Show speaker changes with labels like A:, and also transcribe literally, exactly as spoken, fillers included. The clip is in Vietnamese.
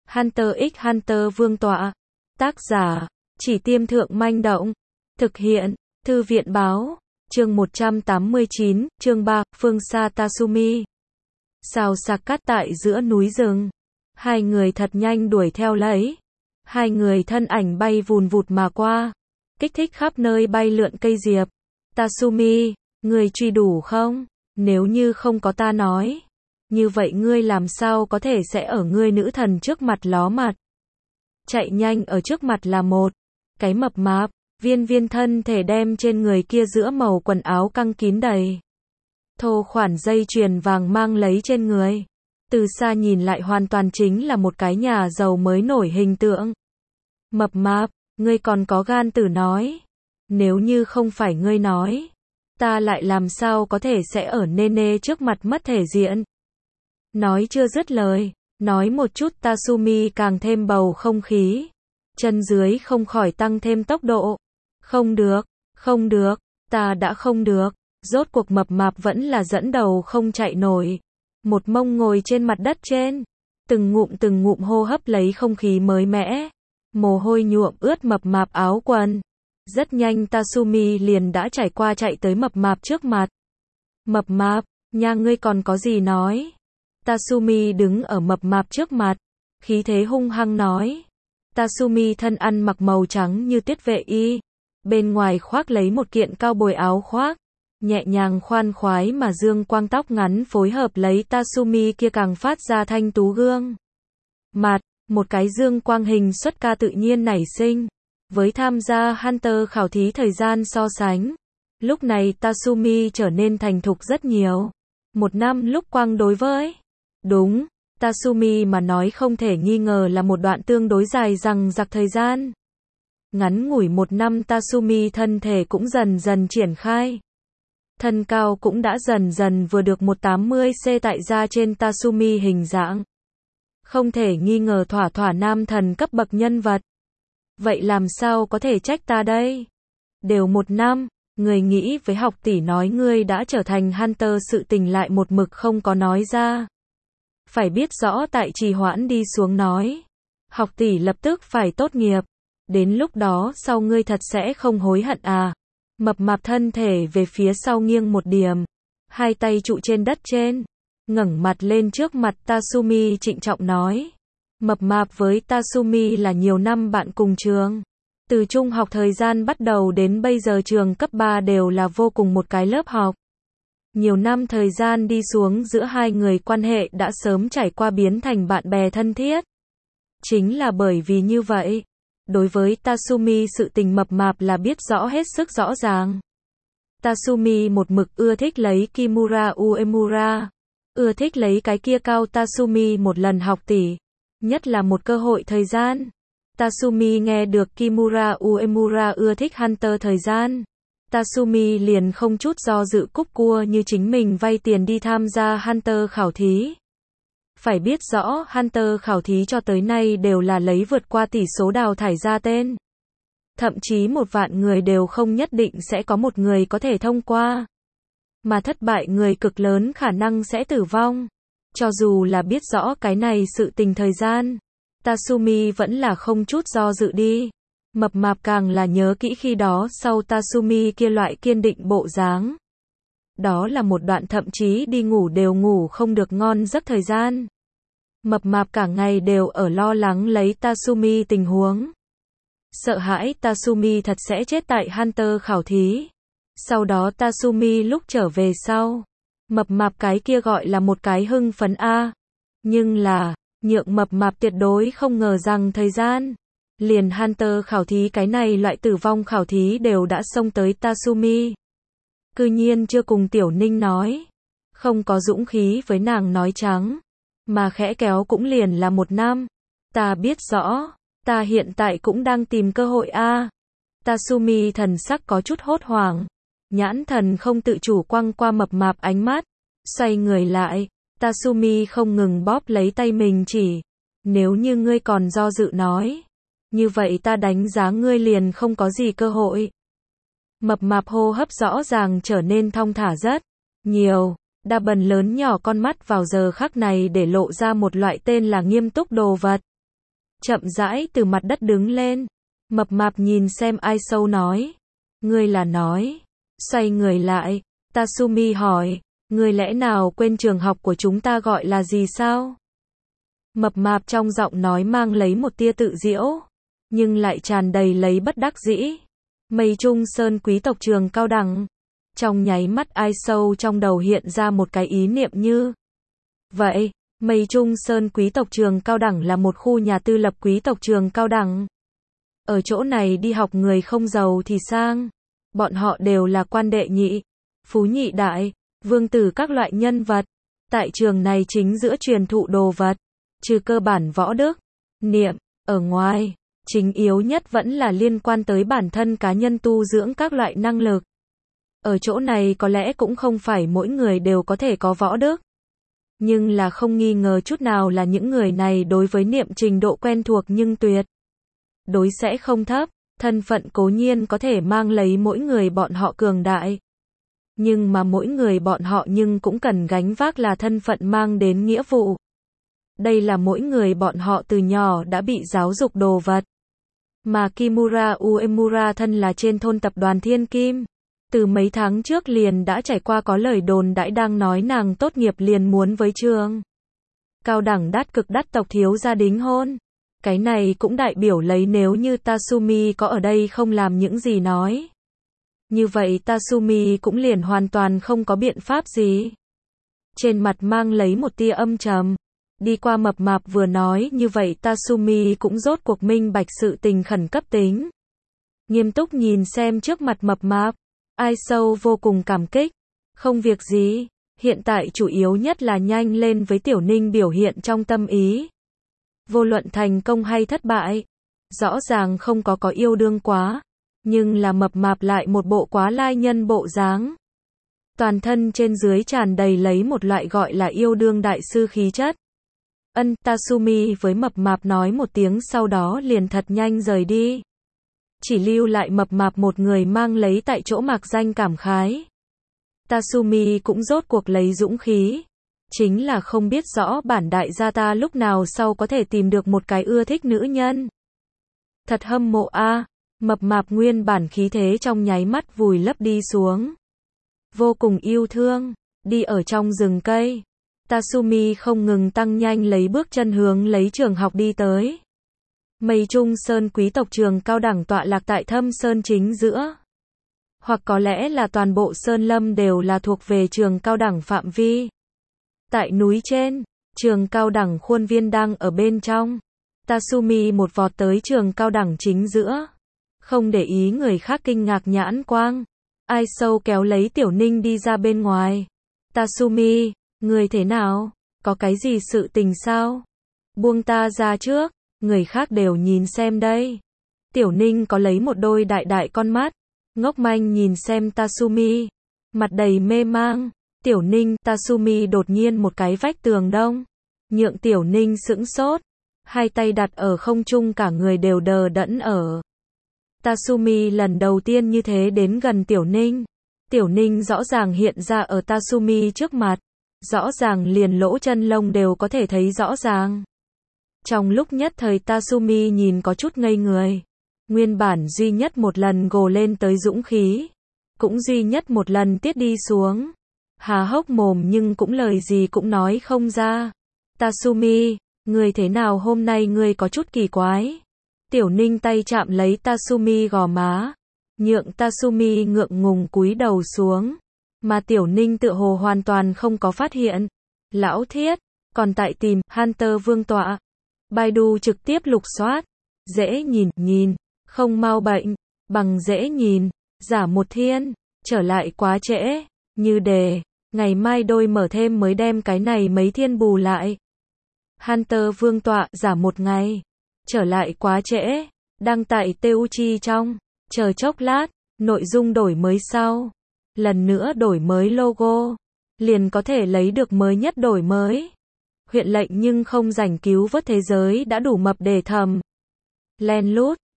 A: Hunter x Hunter vương tọa. Tác giả, Chỉ Tiêm Thượng Manh Động. Thực hiện, Thư viện Báo. Chương một trăm tám mươi chín, chương ba, phương xa Tatsumi. Sao sạc cát tại giữa núi rừng. Hai người thật nhanh đuổi theo lấy. Hai người thân ảnh bay vùn vụt mà qua. Kích thích khắp nơi bay lượn cây diệp. Tatsumi, ngươi truy đủ không? Nếu như không có ta nói. Như vậy ngươi làm sao có thể sẽ ở ngươi nữ thần trước mặt ló mặt. Chạy nhanh ở trước mặt là một. Cái mập mạp, viên viên thân thể đem trên người kia giữa màu quần áo căng kín đầy. Thô khoản dây chuyền vàng mang lấy trên người. Từ xa nhìn lại hoàn toàn chính là một cái nhà giàu mới nổi hình tượng. Mập mạp, ngươi còn có gan tử nói. Nếu như không phải ngươi nói, ta lại làm sao có thể sẽ ở Nene trước mặt mất thể diện. Nói chưa dứt lời, nói một chút Tatsumi càng thêm bầu không khí. Chân dưới không khỏi tăng thêm tốc độ. Không được, không được, ta đã không được. Rốt cuộc mập mạp vẫn là dẫn đầu không chạy nổi. Một mông ngồi trên mặt đất trên. Từng ngụm từng ngụm hô hấp lấy không khí mới mẻ. Mồ hôi nhuộm ướt mập mạp áo quần. Rất nhanh Tatsumi liền đã trải qua chạy tới mập mạp trước mặt. Mập mạp, nha ngươi còn có gì nói? Tatsumi đứng ở mập mạp trước mặt. Khí thế hung hăng nói. Tatsumi thân ăn mặc màu trắng như tuyết vệ y. Bên ngoài khoác lấy một kiện cao bồi áo khoác. Nhẹ nhàng khoan khoái mà dương quang tóc ngắn phối hợp lấy Tatsumi kia càng phát ra thanh tú gương. Mặt, một cái dương quang hình xuất ca tự nhiên nảy sinh. Với tham gia Hunter khảo thí thời gian so sánh. Lúc này Tatsumi trở nên thành thục rất nhiều. Một năm lúc quang đối với. Đúng, Tatsumi mà nói không thể nghi ngờ là một đoạn tương đối dài dằng dặc thời gian. Ngắn ngủi một năm Tatsumi thân thể cũng dần dần triển khai. Thân cao cũng đã dần dần vừa được một trăm tám mươi xăng-ti-mét tại ra trên Tatsumi hình dạng. Không thể nghi ngờ thỏa thỏa nam thần cấp bậc nhân vật. Vậy làm sao có thể trách ta đây? Đều một năm, người nghĩ với học tỷ nói ngươi đã trở thành Hunter sự tình lại một mực không có nói ra. Phải biết rõ tại trì hoãn đi xuống nói. Học tỷ lập tức phải tốt nghiệp. Đến lúc đó sau ngươi thật sẽ không hối hận à. Mập mạp thân thể về phía sau nghiêng một điểm. Hai tay trụ trên đất trên. Ngẩng mặt lên trước mặt Tatsumi trịnh trọng nói. Mập mạp với Tatsumi là nhiều năm bạn cùng trường. Từ trung học thời gian bắt đầu đến bây giờ trường cấp ba đều là vô cùng một cái lớp học. Nhiều năm thời gian đi xuống giữa hai người quan hệ đã sớm trải qua biến thành bạn bè thân thiết. Chính là bởi vì như vậy. Đối với Tatsumi sự tình mập mạp là biết rõ hết sức rõ ràng. Tatsumi một mực ưa thích lấy Kimura Uemura. Ưa thích lấy cái kia cao Tatsumi một lần học tỷ. Nhất là một cơ hội thời gian. Tatsumi nghe được Kimura Uemura ưa thích Hunter thời gian. Tatsumi liền không chút do dự cúc cua như chính mình vay tiền đi tham gia Hunter khảo thí. Phải biết rõ Hunter khảo thí cho tới nay đều là lấy vượt qua tỷ số đào thải ra tên. Thậm chí một vạn người đều không nhất định sẽ có một người có thể thông qua. Mà thất bại người cực lớn khả năng sẽ tử vong. Cho dù là biết rõ cái này sự tình thời gian. Tatsumi vẫn là không chút do dự đi. Mập mạp càng là nhớ kỹ khi đó sau Tatsumi kia loại kiên định bộ dáng. Đó là một đoạn thậm chí đi ngủ đều ngủ không được ngon giấc thời gian. Mập mạp cả ngày đều ở lo lắng lấy Tatsumi tình huống. Sợ hãi Tatsumi thật sẽ chết tại Hunter khảo thí. Sau đó Tatsumi lúc trở về sau. Mập mạp cái kia gọi là một cái hưng phấn a. Nhưng là, nhượng mập mạp tuyệt đối không ngờ rằng thời gian. Liền Hunter khảo thí cái này loại tử vong khảo thí đều đã xông tới Tatsumi. Cư nhiên chưa cùng Tiểu Ninh nói. Không có dũng khí với nàng nói trắng. Mà khẽ kéo cũng liền là một năm. Ta biết rõ. Ta hiện tại cũng đang tìm cơ hội a. Tatsumi thần sắc có chút hốt hoảng. Nhãn thần không tự chủ quăng qua mập mạp ánh mắt. Xoay người lại. Tatsumi không ngừng bóp lấy tay mình chỉ. Nếu như ngươi còn do dự nói. Như vậy ta đánh giá ngươi liền không có gì cơ hội. Mập mạp hô hấp rõ ràng trở nên thong thả rất nhiều. Đa bần lớn nhỏ con mắt vào giờ khắc này để lộ ra một loại tên là nghiêm túc đồ vật. chậm rãi từ mặt đất đứng lên. Mập mạp nhìn xem ai sâu nói. Ngươi là nói. Xoay người lại, Tasumi hỏi, ngươi lẽ nào quên trường học của chúng ta gọi là gì sao? Mập mạp trong giọng nói mang lấy một tia tự giễu, nhưng lại tràn đầy lấy bất đắc dĩ. Mây Trung Sơn quý tộc trường cao đẳng. Trong nháy mắt ai sâu trong đầu hiện ra một cái ý niệm như. Vậy, Mây Trung Sơn quý tộc trường cao đẳng là một khu nhà tư lập quý tộc trường cao đẳng. Ở chỗ này đi học người không giàu thì sang. Bọn họ đều là quan đệ nhị, phú nhị đại, vương tử các loại nhân vật. Tại trường này chính giữa truyền thụ đồ vật, trừ cơ bản võ đức, niệm, ở ngoài, chính yếu nhất vẫn là liên quan tới bản thân cá nhân tu dưỡng các loại năng lực. Ở chỗ này có lẽ cũng không phải mỗi người đều có thể có võ đức. Nhưng là không nghi ngờ chút nào là những người này đối với niệm trình độ quen thuộc nhưng tuyệt đối sẽ không thấp. Thân phận cố nhiên có thể mang lấy mỗi người bọn họ cường đại. Nhưng mà mỗi người bọn họ nhưng cũng cần gánh vác là thân phận mang đến nghĩa vụ. Đây là mỗi người bọn họ từ nhỏ đã bị giáo dục đồ vật. Mà Kimura Uemura thân là trên thôn tập đoàn Thiên Kim. Từ mấy tháng trước liền đã trải qua có lời đồn đãi đang nói nàng tốt nghiệp liền muốn với trường cao đẳng đắt cực đắt tộc thiếu gia đính hôn. Cái này cũng đại biểu lấy nếu như Tasumi có ở đây không làm những gì nói. Như vậy Tasumi cũng liền hoàn toàn không có biện pháp gì. Trên mặt mang lấy một tia âm trầm. Đi qua mập mạp vừa nói như vậy Tasumi cũng rốt cuộc minh bạch sự tình khẩn cấp tính. Nghiêm túc nhìn xem trước mặt mập mạp. Ai sâu vô cùng cảm kích. Không việc gì. Hiện tại chủ yếu nhất là nhanh lên với Tiểu Ninh biểu hiện trong tâm ý. Vô luận thành công hay thất bại, rõ ràng không có có yêu đương quá, nhưng là mập mạp lại một bộ quá lai nhân bộ dáng. Toàn thân trên dưới tràn đầy lấy một loại gọi là yêu đương đại sư khí chất. Ân, Tasumi với mập mạp nói một tiếng sau đó liền thật nhanh rời đi. Chỉ lưu lại mập mạp một người mang lấy tại chỗ mạc danh cảm khái. Tasumi cũng rốt cuộc lấy dũng khí. Chính là không biết rõ bản đại gia ta lúc nào sau có thể tìm được một cái ưa thích nữ nhân. Thật hâm mộ a. À, mập mạp nguyên bản khí thế trong nháy mắt vùi lấp đi xuống. Vô cùng yêu thương, đi ở trong rừng cây. Tasumi không ngừng tăng nhanh lấy bước chân hướng lấy trường học đi tới. Mây Trung Sơn quý tộc trường cao đẳng tọa lạc tại Thâm Sơn chính giữa. Hoặc có lẽ là toàn bộ Sơn Lâm đều là thuộc về trường cao đẳng phạm vi. Tại núi trên, trường cao đẳng khuôn viên đang ở bên trong. Tasumi một vọt tới trường cao đẳng chính giữa. Không để ý người khác kinh ngạc nhãn quang. Ai sâu kéo lấy Tiểu Ninh đi ra bên ngoài. Tasumi, người thế nào? Có cái gì sự tình sao? Buông ta ra trước, người khác đều nhìn xem đây. Tiểu Ninh có lấy một đôi đại đại con mắt. Ngốc manh nhìn xem Tasumi. Mặt đầy mê mang. Tiểu Ninh, Tasumi đột nhiên một cái vách tường đông. Nhượng Tiểu Ninh sững sốt. Hai tay đặt ở không trung cả người đều đờ đẫn ở. Tasumi lần đầu tiên như thế đến gần Tiểu Ninh. Tiểu Ninh rõ ràng hiện ra ở Tasumi trước mặt. Rõ ràng liền lỗ chân lông đều có thể thấy rõ ràng. Trong lúc nhất thời Tasumi nhìn có chút ngây người. Nguyên bản duy nhất một lần gồ lên tới dũng khí. Cũng duy nhất một lần tiết đi xuống. Há hốc mồm nhưng cũng lời gì cũng nói không ra. Tasumi, người thế nào hôm nay ngươi có chút kỳ quái. Tiểu Ninh tay chạm lấy Tasumi gò má. Nhượng Tasumi ngượng ngùng cúi đầu xuống. Mà Tiểu Ninh tựa hồ hoàn toàn không có phát hiện. Lão thiết, còn tại tìm Hunter vương tọa. Baidu trực tiếp lục soát. Dễ nhìn, nhìn, không mau bệnh, bằng dễ nhìn, giả một thiên, trở lại quá trễ, như đề, ngày mai đôi mở thêm mới đem cái này mấy thiên bù lại. Hunter vương tọa, giả một ngày, trở lại quá trễ, đăng tại Teuchi trong, chờ chốc lát, nội dung đổi mới sau, lần nữa đổi mới logo, liền có thể lấy được mới nhất đổi mới. Huyện lệnh nhưng không rảnh cứu vớt thế giới đã đủ mập để thầm. Len lút,